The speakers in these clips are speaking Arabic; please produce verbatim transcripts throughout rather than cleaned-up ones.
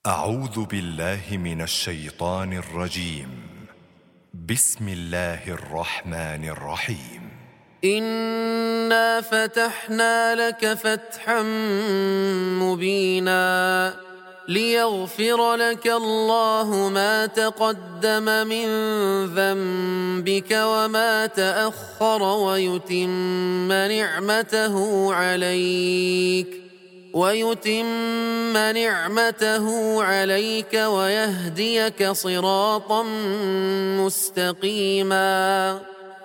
أعوذ بالله من الشيطان الرجيم. بسم الله الرحمن الرحيم. إنا فتحنا لك فتحا مبينا ليغفر لك الله ما تقدم من ذنبك وما تأخر ويتم نعمته عليك ويتم نعمته عليك ويهديك صراطا مستقيما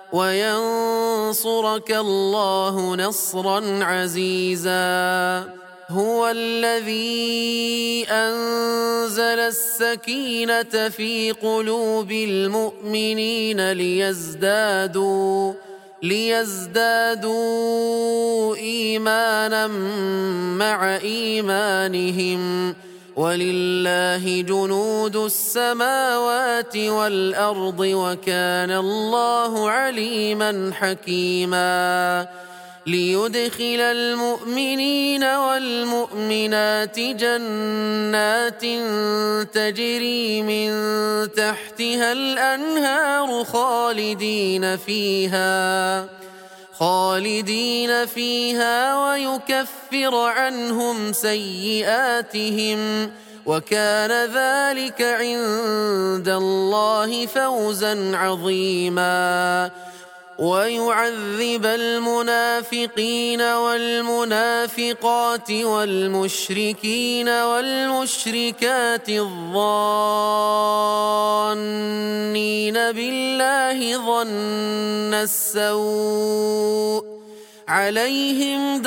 وينصرك الله نصرا عزيزا. هو الذي أنزل السكينة في قلوب المؤمنين ليزدادوا ليزدادوا إيمانا مع إيمانهم ولله جنود السماوات والأرض وكان الله عليما حكيما. ليدخل المؤمنين والمؤمنات جنات تجري من تحتها الأنهار خالدين فيها خالدين فيها ويكفر عنهم سيئاتهم وكان ذلك عند الله فوزا عظيما. ويعذب المنافقين والمنافقات والمشركين والمشركات الظانين بالله ظن السوء عليهم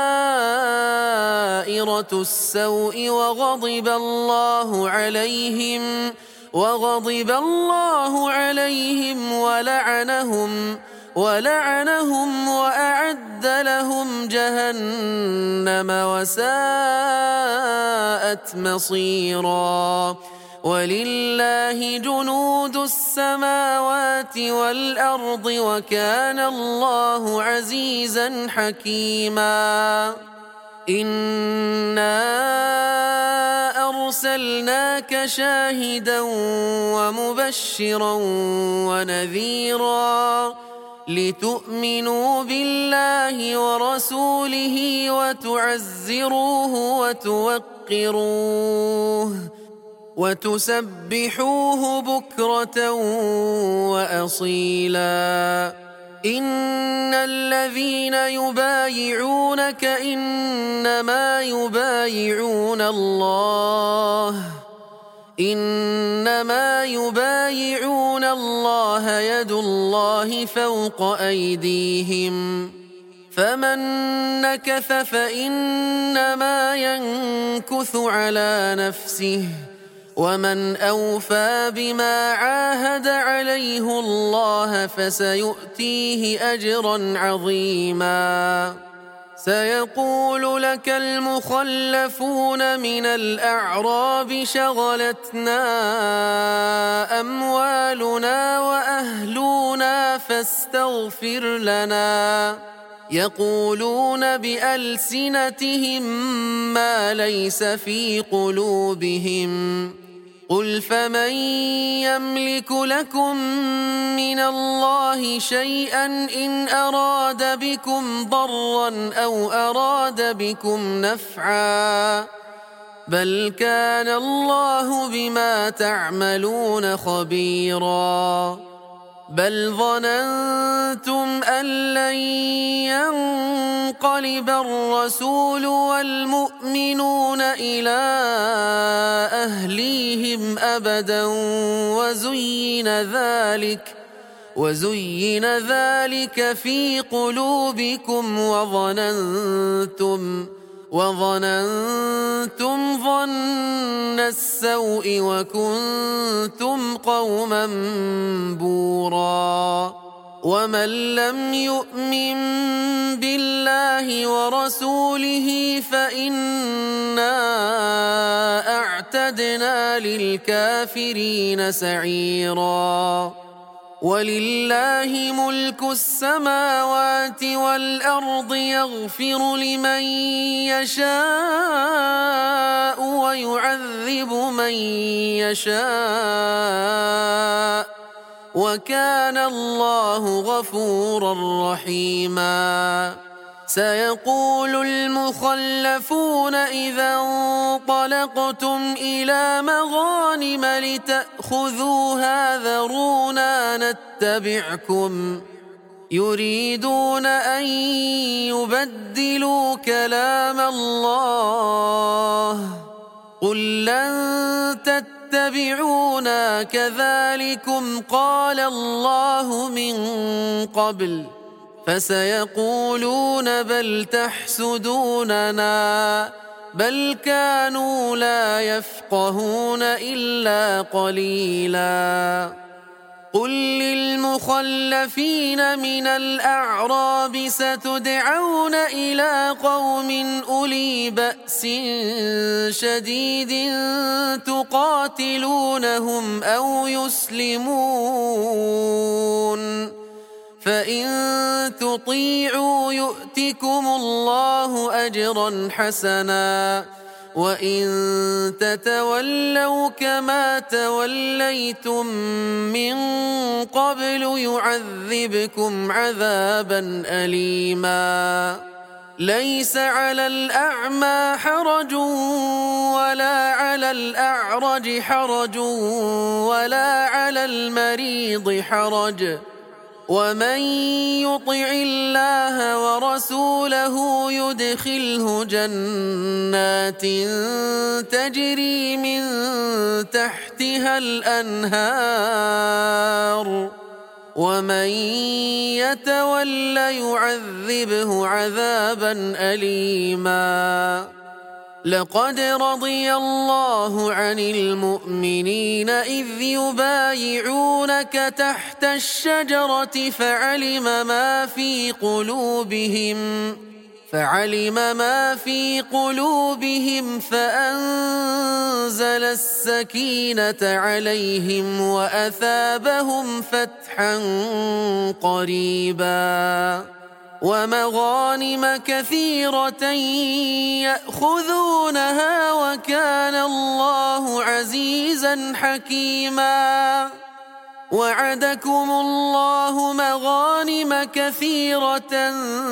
دائرة السوء وغضب الله عليهم وغضب الله عليهم ولعنهم ولعنهم وأعد لهم جهنم وساءت مصيرا. ولله جنود السماوات والأرض وكان الله عزيزا حكيما. إنا أرسلناك شاهدا ومبشرا ونذيرا لتؤمنوا بالله ورسوله وتعزروه وتوقروه وتسبحوه بكرة وأصيلا. إن الذين يبايعونك إنما يبايعون الله إنما يبايعون الله يد الله فوق أيديهم فمن نكث فإنما ينكث على نفسه ومن أوفى بما عاهد عليه الله فسيؤتيه أجرا عظيما. سيقول لك المخلفون من الأعراب شغلتنا أموالنا وأهلنا فاستغفر لنا يقولون بألسنتهم ما ليس في قلوبهم قل فمن يملك لكم من الله شيئا إن أراد بكم ضرا أو أراد بكم نفعا بل كان الله بما تعملون خبيرا. بل ظننتم أن لن ينقلب الرسول والمؤمنون إلى أهليهم أبدا وزين ذلك وزين ذلك في قلوبكم وظننتم وظننتم ظن السوء وكنتم قوما بورا. ومن لم يؤمن بالله ورسوله فإنا أعتدنا للكافرين سعيرا. ولله ملك السماوات والأرض يغفر لمن يشاء ويعذب من يشاء وكان الله غفورا رحيما. سيقول المخلفون إذا انطلقتم إلى مغانم لتأخذوها ذرونا نتبعكم يريدون أن يبدلوا كلام الله قل لن تتبعونا كذلكم قال الله من قبل فسيقولون بل تحسدوننا بل كانوا لا يفقهون إلا قليلا. قل للمخلفين من الأعراب ستدعون إلى قوم أولي بأس شديد تقاتلونهم أو يسلمون فإن تطيعوا يؤتكم الله أجرا حسنا وإن تتولوا كما توليتم من قبل يعذبكم عذابا أليما. ليس على الأعمى حرج ولا على الأعرج حرج ولا على المريض حرج ومن يطع الله ورسوله يدخله جنات تجري من تحتها الأنهار ومن يتول يعذبه عذابا أليما. لقد رضي الله عن المؤمنين إذ يبايعونك تحت الشجرة فعلم ما في قلوبهم فعلم ما في قلوبهم فأنزل السكينة عليهم وأثابهم فتحا قريبا ومغانم كثيرة يأخذونها وكان الله عزيزا حكيما. وعدكم الله مغانم كثيرة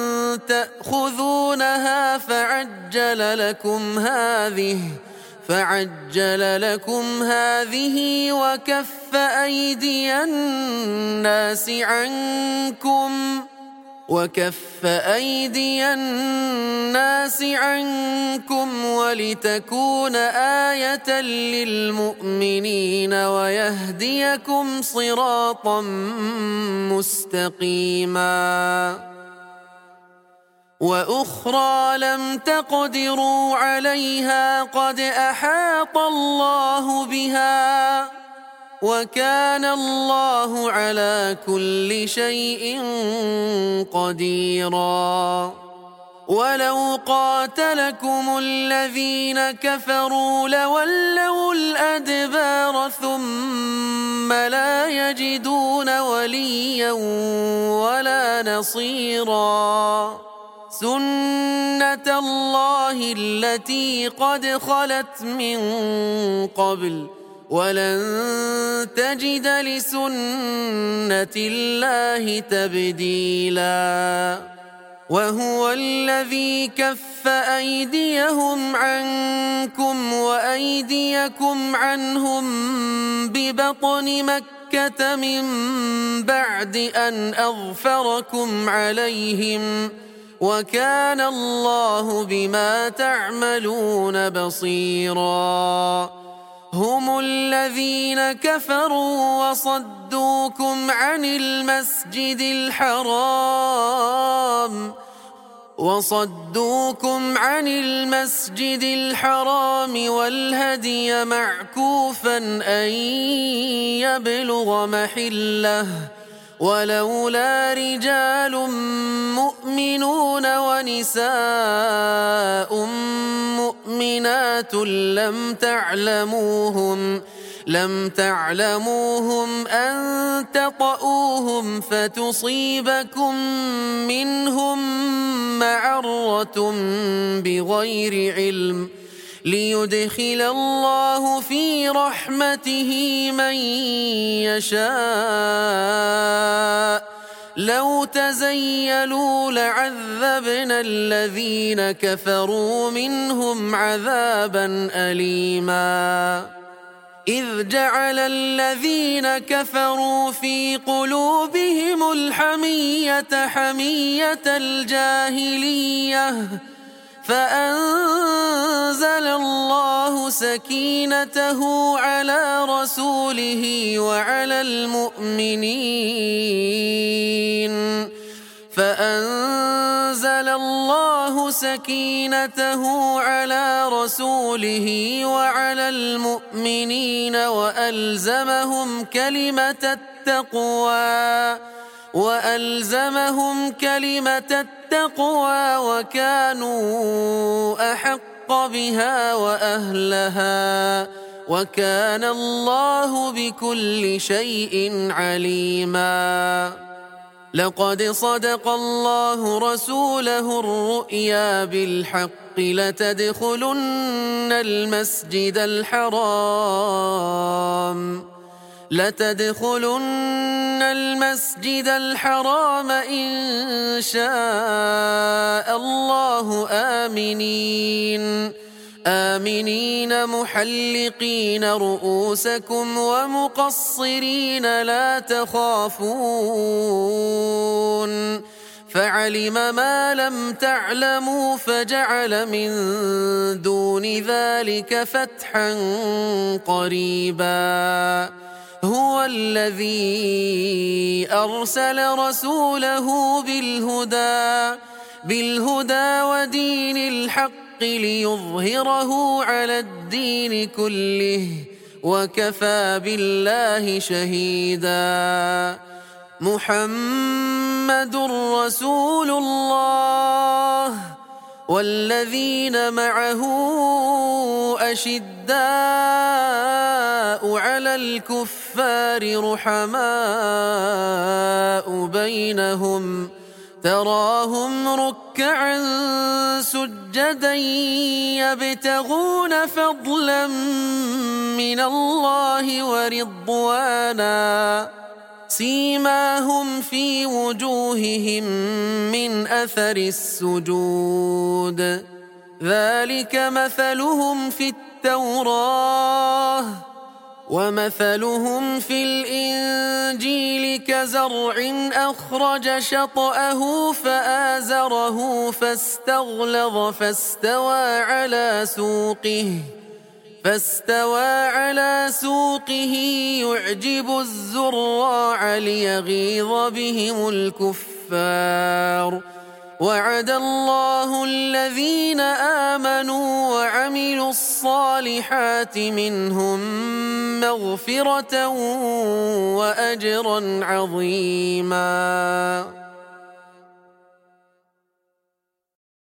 تأخذونها فعجل لكم هذه فعجل لكم هذه وكف أيدي الناس عنكم وكف أيدي الناس عنكم ولتكون آية للمؤمنين ويهديكم صراطا مستقيما. وأخرى لم تقدروا عليها قد أحاط الله بها وكان الله على كل شيء قديرا. ولو قاتلكم الذين كفروا لولوا الأدبار ثم لا يجدون وليا ولا نصيرا. سنة الله التي قد خلت من قبل ولن تجد لسنة الله تبديلا. وهو الذي كف أيديهم عنكم وأيديكم عنهم ببطن مكة من بعد أن أغفركم عليهم وكان الله بما تعملون بصيرا. هم الذين كفروا وصدوكم عن المسجد الحرام وصدوكم عن المسجد الحرام والهدي معكوفا أن يبلغ محله ولولا رجال مؤمنون ونساء مؤمنون مؤمنات لم تعلموهم لم تعلموهم أن تطؤوهم فتصيبكم منهم معرة بغير علم ليدخل الله في رحمته من يشاء لو تزيلوا لعذبنا الذين كفروا منهم عذابا أليما إذ جعل الذين كفروا في قلوبهم الحمية حمية الجاهلية فأنزل الله سكينته على رسوله وعلى المؤمنين فأنزل الله سكينته على رسوله وعلى المؤمنين وألزمهم كلمة التقوى وألزمهم كلمة التقوى وكانوا أحق بها وأهلها وكان الله بكل شيء عليما لقد صدق الله رسوله الرؤيا بالحق لتدخلن المسجد الحرام لتدخلن المسجد الحرام إن شاء الله آمنين آمنين محلقين رؤوسكم ومقصرين لا تخافون فعلم ما لم تعلموا فجعل من دون ذلك فتحا قريبا هو الذي أرسل رسوله بالهدى بالهدى ودين الحق ليظهره على الدين كله وكفى بالله شهيدا محمد رسول الله والذين معه أشداء على الكفار رحماء بينهم تراهم ركعا سجدا يبتغون فضلا من الله ورضوانا سيماهم في وجوههم من أثر السجود ذلك مثلهم في التوراة ومثلهم في الإنجيل كزرع أخرج شطأه فآزره فاستغلظ فاستوى على سوقه فاستوى على سوقه يعجب الزراع ليغيظ بهم الكفار وعد الله الذين آمنوا وعملوا الصالحات منهم مغفرة وأجرا عظيما